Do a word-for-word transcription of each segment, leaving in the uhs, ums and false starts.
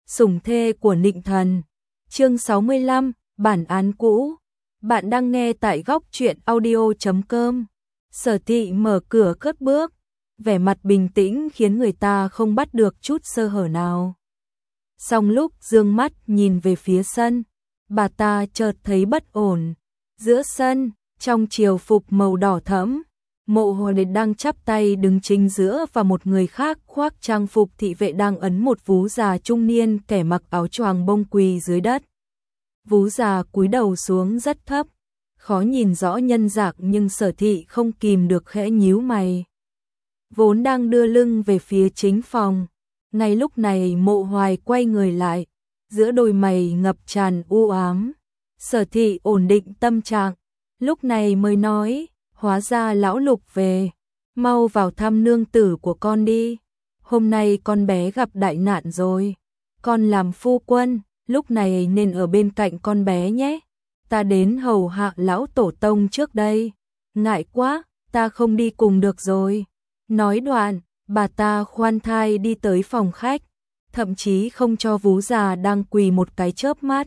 Sủng thê của Nịnh Thần. Chương sáu mươi lăm, bản án cũ. Bạn đang nghe tại góc truyện audio chấm com. Sở Thị mở cửa cất bước, vẻ mặt bình tĩnh khiến người ta không bắt được chút sơ hở nào. Song lúc dương mắt nhìn về phía sân, bà ta chợt thấy bất ổn. Giữa sân, trong triều phục màu đỏ thẫm, Mộ Hoài đang chắp tay đứng chính giữa và một người khác khoác trang phục thị vệ đang ấn một vú già trung niên kẻ mặc áo choàng bông quỳ dưới đất. Vú già cúi đầu xuống rất thấp, khó nhìn rõ nhân dạng nhưng Sở Thị không kìm được khẽ nhíu mày. Vốn đang đưa lưng về phía chính phòng, ngay lúc này Mộ Hoài quay người lại, giữa đôi mày ngập tràn u ám. Sở Thị ổn định tâm trạng, lúc này mới nói, hóa ra lão Lục về, mau vào thăm nương tử của con đi. Hôm nay con bé gặp đại nạn rồi, con làm phu quân, lúc này nên ở bên cạnh con bé nhé. Ta đến hầu hạ lão tổ tông trước đây, ngại quá, ta không đi cùng được rồi. Nói đoạn, bà ta khoan thai đi tới phòng khách, thậm chí không cho vú già đang quỳ một cái chớp mắt.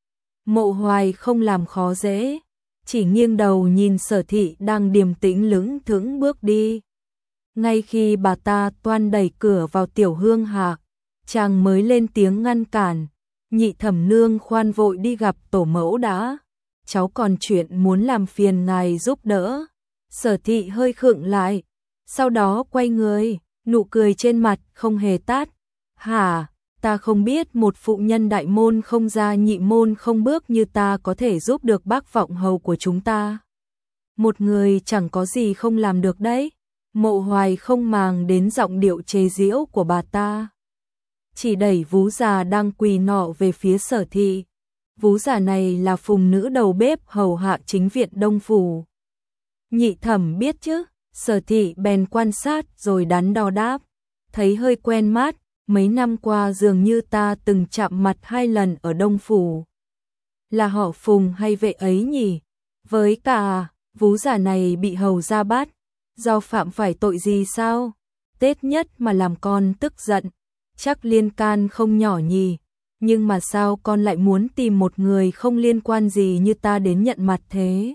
Mộ Hoài không làm khó dễ, chỉ nghiêng đầu nhìn Sở Thị đang điềm tĩnh lững thững bước đi. Ngay khi bà ta toan đẩy cửa vào tiểu hương hạ, chàng mới lên tiếng ngăn cản. Nhị thẩm nương khoan vội đi gặp tổ mẫu đã, cháu còn chuyện muốn làm phiền ngài giúp đỡ. Sở Thị hơi khựng lại, sau đó quay người, nụ cười trên mặt không hề tát. Hả, ta không biết một phụ nhân đại môn không ra nhị môn không bước như ta có thể giúp được bác vọng hầu của chúng ta. Một người chẳng có gì không làm được đấy. Mộ Hoài không màng đến giọng điệu chế giễu của bà ta, chỉ đẩy vú già đang quỳ nọ về phía Sở Thị. Vú già này là phùng nữ đầu bếp hầu hạ chính viện Đông Phủ. Nhị thẩm biết chứ? Sở Thị bèn quan sát rồi đắn đo đáp, thấy hơi quen mắt, mấy năm qua dường như ta từng chạm mặt hai lần ở Đông Phủ. Là họ Phùng hay vệ ấy nhỉ? Với cả, vú già này bị hầu ra bắt, do phạm phải tội gì sao? Tết nhất mà làm con tức giận, chắc liên can không nhỏ nhỉ, nhưng mà sao con lại muốn tìm một người không liên quan gì như ta đến nhận mặt thế?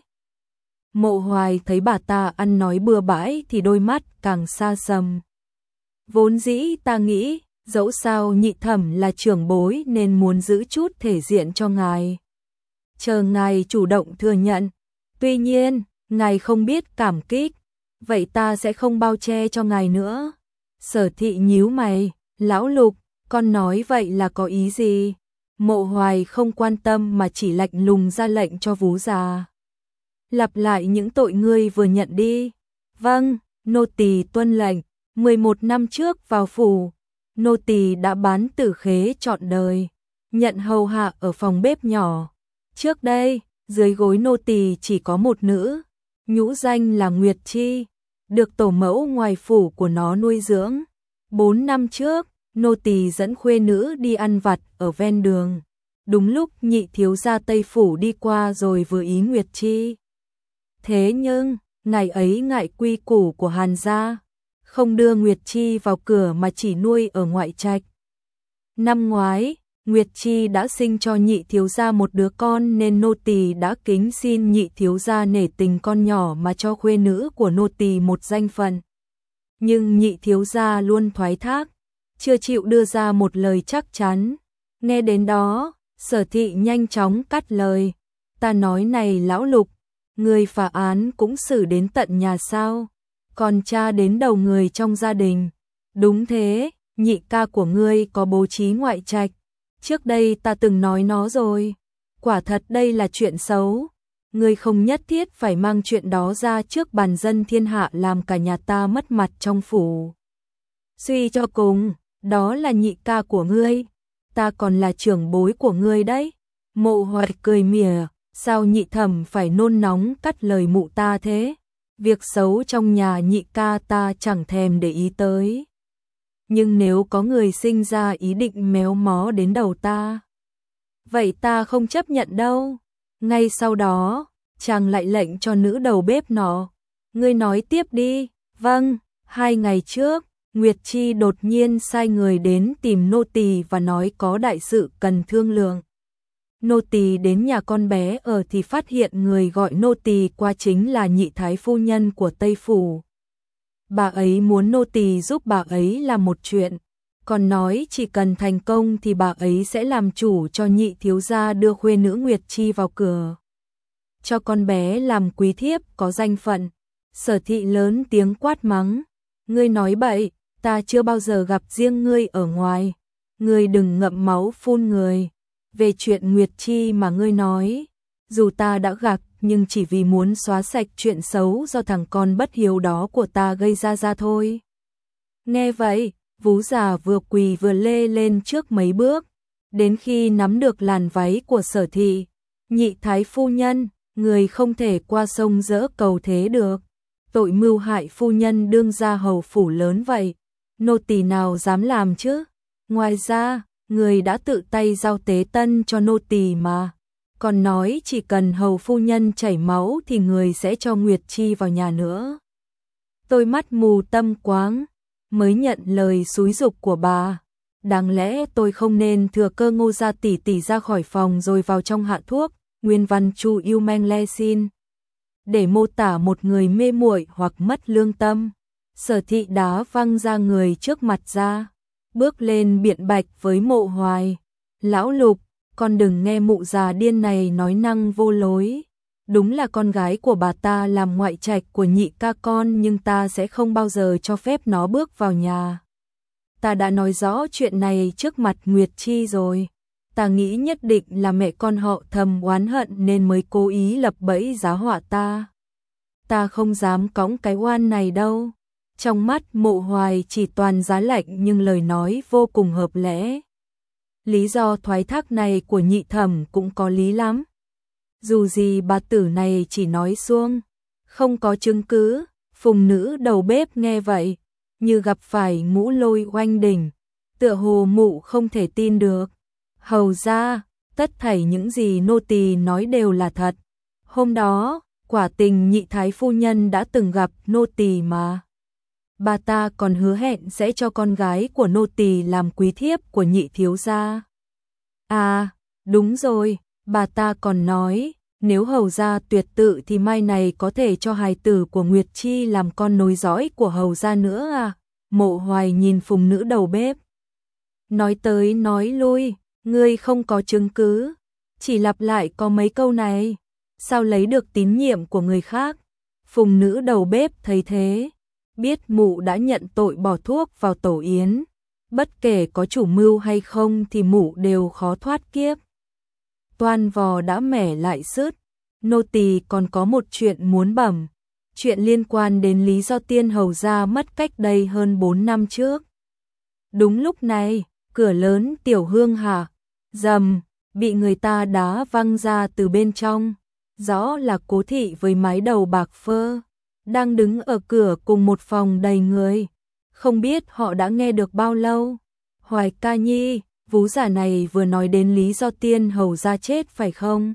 Mộ Hoài thấy bà ta ăn nói bừa bãi thì đôi mắt càng xa xăm. Vốn dĩ ta nghĩ, dẫu sao nhị thẩm là trưởng bối nên muốn giữ chút thể diện cho ngài. Chờ ngài chủ động thừa nhận, tuy nhiên, ngài không biết cảm kích, vậy ta sẽ không bao che cho ngài nữa. Sở Thị nhíu mày, lão Lục, con nói vậy là có ý gì? Mộ Hoài không quan tâm mà chỉ lạnh lùng ra lệnh cho vú già. Lặp lại những tội ngươi vừa nhận đi. Vâng, nô tỳ tuân lệnh. mười một năm trước vào phủ, nô tỳ đã bán tử khế trọn đời, nhận hầu hạ ở phòng bếp nhỏ. Trước đây, dưới gối nô tỳ chỉ có một nữ, nhũ danh là Nguyệt Chi, được tổ mẫu ngoài phủ của nó nuôi dưỡng. Bốn năm trước, nô tỳ dẫn khuê nữ đi ăn vặt ở ven đường. Đúng lúc nhị thiếu gia Tây Phủ đi qua rồi vừa ý Nguyệt Chi. Thế nhưng, ngày ấy ngại quy củ của Hàn gia, không đưa Nguyệt Chi vào cửa mà chỉ nuôi ở ngoại trạch. Năm ngoái, Nguyệt Chi đã sinh cho nhị thiếu gia một đứa con nên nô tỳ đã kính xin nhị thiếu gia nể tình con nhỏ mà cho khuê nữ của nô tỳ một danh phận. Nhưng nhị thiếu gia luôn thoái thác, chưa chịu đưa ra một lời chắc chắn. Nghe đến đó, Sở Thị nhanh chóng cắt lời. Ta nói này lão Lục, người phá án cũng xử đến tận nhà sao? Còn tra đến đầu người trong gia đình. Đúng thế, nhị ca của ngươi có bố trí ngoại trạch. Trước đây ta từng nói nó rồi. Quả thật đây là chuyện xấu. Ngươi không nhất thiết phải mang chuyện đó ra trước bàn dân thiên hạ làm cả nhà ta mất mặt trong phủ. Suy cho cùng, đó là nhị ca của ngươi. Ta còn là trưởng bối của ngươi đấy. Mộ Hoài cười mỉa, sao nhị thẩm phải nôn nóng cắt lời mụ ta thế? Việc xấu trong nhà nhị ca ta chẳng thèm để ý tới. Nhưng nếu có người sinh ra ý định méo mó đến đầu ta, vậy ta không chấp nhận đâu. Ngay sau đó, chàng lại lệnh cho nữ đầu bếp nọ. Ngươi nói tiếp đi. Vâng, hai ngày trước, Nguyệt Chi đột nhiên sai người đến tìm nô tỳ và nói có đại sự cần thương lượng. Nô tỳ đến nhà con bé ở thì phát hiện người gọi nô tỳ qua chính là nhị thái phu nhân của Tây Phủ. Bà ấy muốn nô tỳ giúp bà ấy làm một chuyện, còn nói chỉ cần thành công thì bà ấy sẽ làm chủ cho nhị thiếu gia đưa khuê nữ Nguyệt Chi vào cửa. Cho con bé làm quý thiếp có danh phận. Sở Thị lớn tiếng quát mắng. Ngươi nói bậy, ta chưa bao giờ gặp riêng ngươi ở ngoài. Ngươi đừng ngậm máu phun người. Về chuyện Nguyệt Chi mà ngươi nói, dù ta đã gặp nhưng chỉ vì muốn xóa sạch chuyện xấu do thằng con bất hiếu đó của ta gây ra ra thôi. Nghe vậy, Vú già vừa quỳ vừa lê lên trước mấy bước, đến khi nắm được làn váy của Sở Thị. Nhị thái phu nhân, người không thể qua sông dỡ cầu thế được. Tội mưu hại phu nhân đương gia hầu phủ lớn vậy, nô tỳ nào dám làm chứ? Ngoài ra, người đã tự tay giao tế tân cho nô tỳ mà, còn nói chỉ cần hầu phu nhân chảy máu thì người sẽ cho Nguyệt Chi vào nhà nữa. Tôi mắt mù tâm quáng, mới nhận lời xúi giục của bà. Đáng lẽ tôi không nên thừa cơ Ngô gia tỷ tỷ ra khỏi phòng rồi vào trong hạ thuốc. Nguyên văn Chu Yêu Meng Le xin để mô tả một người mê muội hoặc mất lương tâm. Sở Thị đá văng ra người trước mặt ra, bước lên biện bạch với Mộ Hoài. Lão Lục, con đừng nghe mụ già điên này nói năng vô lối. Đúng là con gái của bà ta làm ngoại trạch của nhị ca con, nhưng ta sẽ không bao giờ cho phép nó bước vào nhà. Ta đã nói rõ chuyện này trước mặt Nguyệt Chi rồi. Ta nghĩ nhất định là mẹ con họ thầm oán hận nên mới cố ý lập bẫy giá họa ta. Ta không dám cõng cái oan này đâu. Trong mắt Mộ Hoài chỉ toàn giá lạnh nhưng lời nói vô cùng hợp lẽ. Lý do thoái thác này của nhị thẩm cũng có lý lắm. Dù gì bà tử này chỉ nói suông, không có chứng cứ. Phùng nữ đầu bếp nghe vậy, như gặp phải ngũ lôi oanh đỉnh, tựa hồ mụ không thể tin được. Hầu ra, tất thảy những gì nô tỳ nói đều là thật. Hôm đó, quả tình nhị thái phu nhân đã từng gặp nô tỳ mà. Bà ta còn hứa hẹn sẽ cho con gái của nô tỳ làm quý thiếp của nhị thiếu gia. À, đúng rồi, bà ta còn nói, nếu hầu gia tuyệt tự thì mai này có thể cho hài tử của Nguyệt Chi làm con nối dõi của hầu gia nữa à. Mộ Hoài nhìn Phùng nữ đầu bếp, nói tới nói lui. Ngươi không có chứng cứ, chỉ lặp lại có mấy câu này, sao lấy được tín nhiệm của người khác? Phùng nữ đầu bếp thấy thế, biết mụ đã nhận tội bỏ thuốc vào tổ yến, bất kể có chủ mưu hay không thì mụ đều khó thoát kiếp. Toan vò đã mẻ lại sứt, nô tỳ còn có một chuyện muốn bẩm, chuyện liên quan đến Lý Do Tiên hầu gia mất cách đây hơn bốn năm trước. Đúng lúc này, cửa lớn tiểu hương hà rầm bị người ta đá văng ra từ bên trong, rõ là Cố thị với mái đầu bạc phơ đang đứng ở cửa cùng một phòng đầy người, không biết họ đã nghe được bao lâu. Hoài ca nhi, vú già này vừa nói đến Lý Do Tiên hầu gia chết phải không?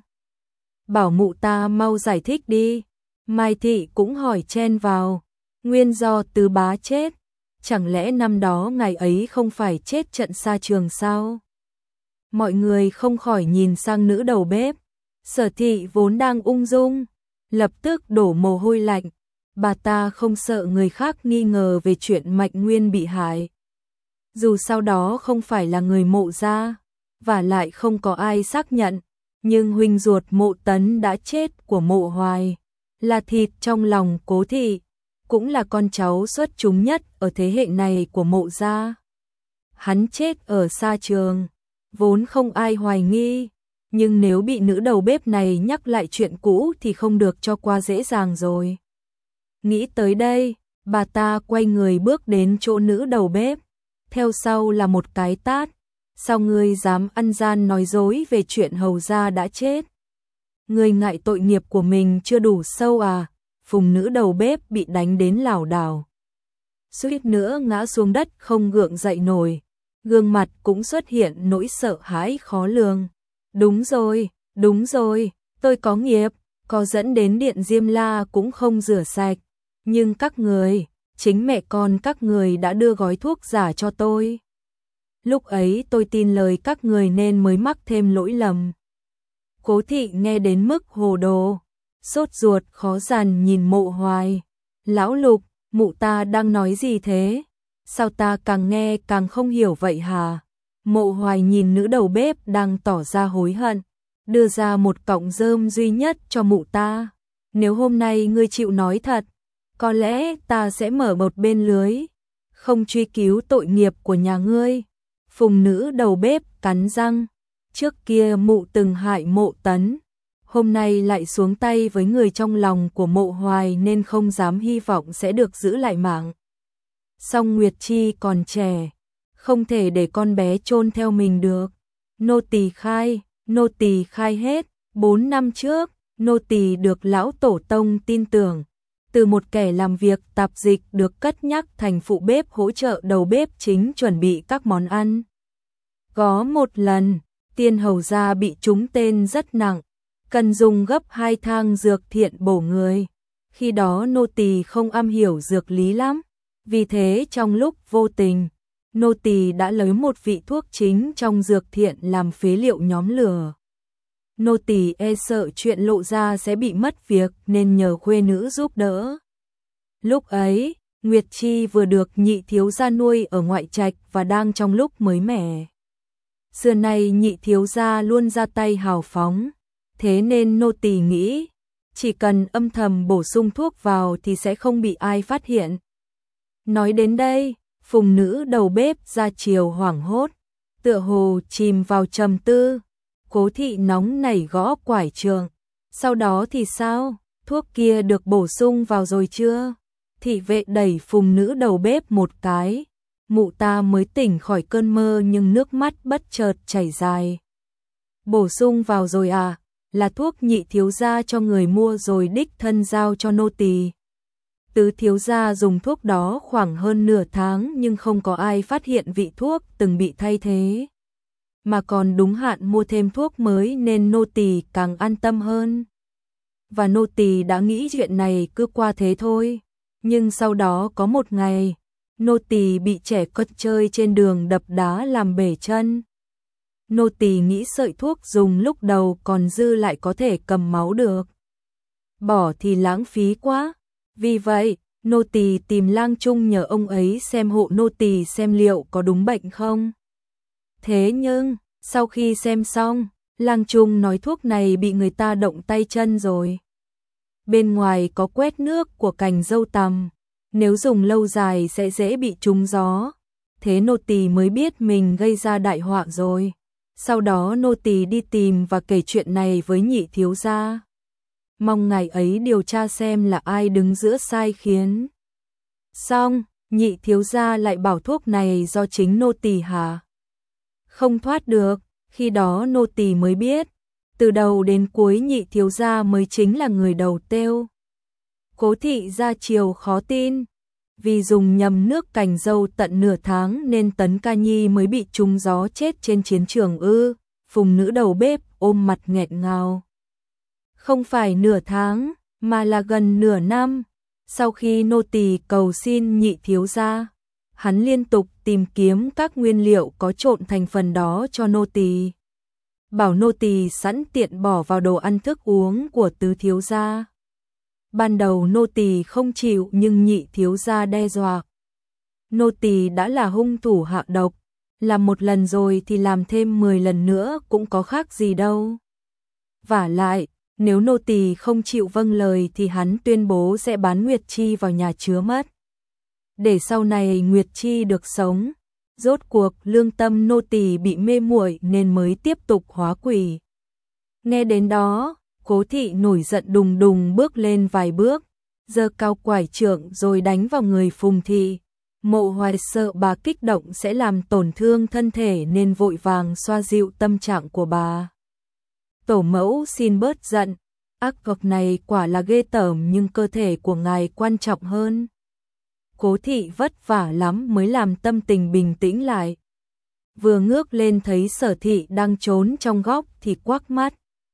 Bảo mụ ta mau giải thích đi. Mai thị cũng hỏi chen vào, nguyên do tứ bá chết, chẳng lẽ năm đó ngày ấy không phải chết trận xa trường sao? Mọi người không khỏi nhìn sang nữ đầu bếp. Sở Thị vốn đang ung dung, lập tức đổ mồ hôi lạnh. Bà ta không sợ người khác nghi ngờ về chuyện Mạnh Nguyên bị hại. Dù sau đó không phải là người Mộ gia, và lại không có ai xác nhận, nhưng huynh ruột Mộ Tấn đã chết của Mộ Hoài, là thịt trong lòng Cố thị, cũng là con cháu xuất chúng nhất ở thế hệ này của Mộ gia. Hắn chết ở xa trường, vốn không ai hoài nghi, nhưng nếu bị nữ đầu bếp này nhắc lại chuyện cũ thì không được cho qua dễ dàng rồi. Nghĩ tới đây, bà ta quay người bước đến chỗ nữ đầu bếp, theo sau là một cái tát. Sao ngươi dám ăn gian nói dối về chuyện hầu gia đã chết? Ngươi ngại tội nghiệp của mình chưa đủ sâu à? Phùng nữ đầu bếp bị đánh đến lảo đảo, suýt nữa ngã xuống đất không gượng dậy nổi, gương mặt cũng xuất hiện nỗi sợ hãi khó lường. Đúng rồi, đúng rồi, tôi có nghiệp, có dẫn đến điện Diêm La cũng không rửa sạch, nhưng các người, chính mẹ con các người đã đưa gói thuốc giả cho tôi. Lúc ấy tôi tin lời các người nên mới mắc thêm lỗi lầm. Cố thị nghe đến mức hồ đồ, sốt ruột khó dằn nhìn Mộ Hoài. Lão Lục, mụ ta đang nói gì thế? Sao ta càng nghe càng không hiểu vậy hả? Mộ Hoài nhìn nữ đầu bếp đang tỏ ra hối hận, đưa ra một cọng rơm duy nhất cho mụ ta. Nếu hôm nay ngươi chịu nói thật, có lẽ ta sẽ mở một bên lưới, không truy cứu tội nghiệp của nhà ngươi. Phùng nữ đầu bếp cắn răng, trước kia mụ từng hại Mộ Tấn, hôm nay lại xuống tay với người trong lòng của Mộ Hoài nên không dám hy vọng sẽ được giữ lại mạng. Song Nguyệt Chi còn trẻ, không thể để con bé chôn theo mình được. Nô tỳ khai, nô tỳ khai hết, bốn năm trước, nô tỳ được lão tổ tông tin tưởng, từ một kẻ làm việc tạp dịch được cất nhắc thành phụ bếp hỗ trợ đầu bếp chính chuẩn bị các món ăn. Có một lần, tiên hầu gia bị trúng tên rất nặng, cần dùng gấp hai thang dược thiện bổ người. Khi đó nô tỳ không am hiểu dược lý lắm, vì thế trong lúc vô tình, nô tỳ đã lấy một vị thuốc chính trong dược thiện làm phế liệu nhóm lửa. Nô tỳ e sợ chuyện lộ ra sẽ bị mất việc nên nhờ khuê nữ giúp đỡ. Lúc ấy, Nguyệt Chi vừa được nhị thiếu gia nuôi ở ngoại trạch và đang trong lúc mới mẻ. Xưa nay nhị thiếu gia luôn ra tay hào phóng, thế nên nô tỳ nghĩ, chỉ cần âm thầm bổ sung thuốc vào thì sẽ không bị ai phát hiện. Nói đến đây, phùng nữ đầu bếp ra chiều hoảng hốt, tựa hồ chìm vào trầm tư. Cố thị nóng nảy gõ quải trường. Sau đó thì sao? Thuốc kia được bổ sung vào rồi chưa? Thị vệ đẩy phùng nữ đầu bếp một cái. Mụ ta mới tỉnh khỏi cơn mơ nhưng nước mắt bất chợt chảy dài. Bổ sung vào rồi à? Là thuốc nhị thiếu gia cho người mua rồi đích thân giao cho nô tỳ. Tứ thiếu gia dùng thuốc đó khoảng hơn nửa tháng nhưng không có ai phát hiện vị thuốc từng bị thay thế. Mà còn đúng hạn mua thêm thuốc mới nên nô tỳ càng an tâm hơn. Và nô tỳ đã nghĩ chuyện này cứ qua thế thôi. Nhưng sau đó có một ngày, nô tỳ bị trẻ con chơi trên đường đập đá làm bể chân. Nô tỳ nghĩ sợi thuốc dùng lúc đầu còn dư lại có thể cầm máu được. Bỏ thì lãng phí quá. Vì vậy, nô tỳ tìm Lang Trung nhờ ông ấy xem hộ nô tỳ xem liệu có đúng bệnh không. Thế nhưng, sau khi xem xong, Lang Trung nói thuốc này bị người ta động tay chân rồi. Bên ngoài có quét nước của cành dâu tằm, nếu dùng lâu dài sẽ dễ bị trúng gió. Thế nô tỳ mới biết mình gây ra đại họa rồi. Sau đó nô tỳ đi tìm và kể chuyện này với nhị thiếu gia. Mong ngài ấy điều tra xem là ai đứng giữa sai khiến. Xong, nhị thiếu gia lại bảo thuốc này do chính nô tỳ hả? Không thoát được, khi đó nô tỳ mới biết, từ đầu đến cuối nhị thiếu gia mới chính là người đầu têu. Cố thị ra chiều khó tin, vì dùng nhầm nước cành dâu tận nửa tháng nên Tấn Ca Nhi mới bị trúng gió chết trên chiến trường ư? Phùng nữ đầu bếp ôm mặt nghẹn ngào. Không phải nửa tháng, mà là gần nửa năm. Sau khi nô tỳ cầu xin nhị thiếu gia, hắn liên tục tìm kiếm các nguyên liệu có trộn thành phần đó cho nô tỳ. Bảo nô tỳ sẵn tiện bỏ vào đồ ăn thức uống của tứ thiếu gia. Ban đầu nô tỳ không chịu nhưng nhị thiếu gia đe dọa. Nô tỳ đã là hung thủ hạ độc, làm một lần rồi thì làm thêm mười lần nữa cũng có khác gì đâu. Vả lại, nếu nô tỳ không chịu vâng lời thì hắn tuyên bố sẽ bán Nguyệt Chi vào nhà chứa mất. Để sau này Nguyệt Chi được sống. Rốt cuộc lương tâm nô tỳ bị mê muội nên mới tiếp tục hóa quỷ. Nghe đến đó, Cố thị nổi giận đùng đùng bước lên vài bước, giơ cao quải trượng rồi đánh vào người Phùng thị. Mộ Hoài sợ bà kích động sẽ làm tổn thương thân thể nên vội vàng xoa dịu tâm trạng của bà. Tổ mẫu xin bớt giận, ác độc này quả là ghê tởm nhưng cơ thể của ngài quan trọng hơn. Cố thị vất vả lắm mới làm tâm tình bình tĩnh lại. Vừa ngước lên thấy Sở thị đang trốn trong góc thì quắc mắt.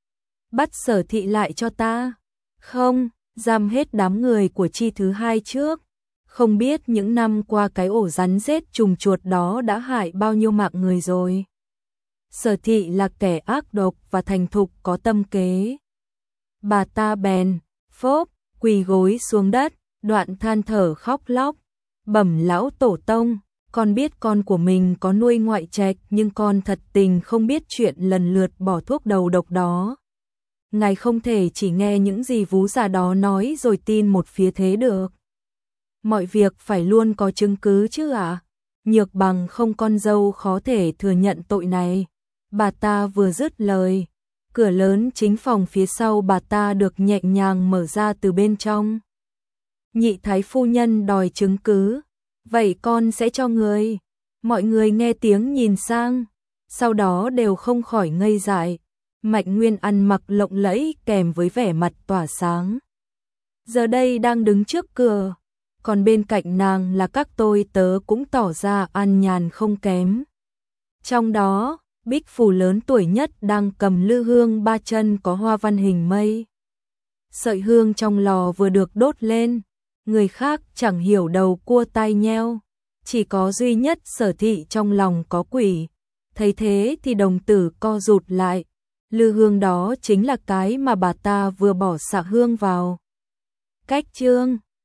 Bắt Sở thị lại cho ta. Không, giam hết đám người của Chi thứ hai trước. Không biết những năm qua cái ổ rắn rết trùng chuột đó đã hại bao nhiêu mạng người rồi. Sở Thị là kẻ ác độc và thành thục có tâm kế. Bà ta bèn, phốp, quỳ gối xuống đất, đoạn than thở khóc lóc. Bẩm lão tổ tông, con biết con của mình có nuôi ngoại trạch nhưng con thật tình không biết chuyện lần lượt bỏ thuốc đầu độc đó. Ngài không thể chỉ nghe những gì vú già đó nói rồi tin một phía thế được. Mọi việc phải luôn có chứng cứ chứ ạ. À? Nhược Bằng không con dâu khó thể thừa nhận tội này. Bà ta vừa dứt lời, cửa lớn chính phòng phía sau bà ta được nhẹ nhàng mở ra từ bên trong. Nhị thái phu nhân đòi chứng cứ, vậy con sẽ cho người. Mọi người nghe tiếng nhìn sang, sau đó đều không khỏi ngây dại. Mạnh Nguyên ăn mặc lộng lẫy kèm với vẻ mặt tỏa sáng. Giờ đây đang đứng trước cửa, còn bên cạnh nàng là các tôi tớ cũng tỏ ra an nhàn không kém. Trong đó, Bích Phù lớn tuổi nhất đang cầm lư hương ba chân có hoa văn hình mây. Sợi hương trong lò vừa được đốt lên, người khác chẳng hiểu đầu cua tai nheo, chỉ có duy nhất Sở Thị trong lòng có quỷ. Thấy thế thì đồng tử co rụt lại, lư hương đó chính là cái mà bà ta vừa bỏ xạ hương vào. Cách chương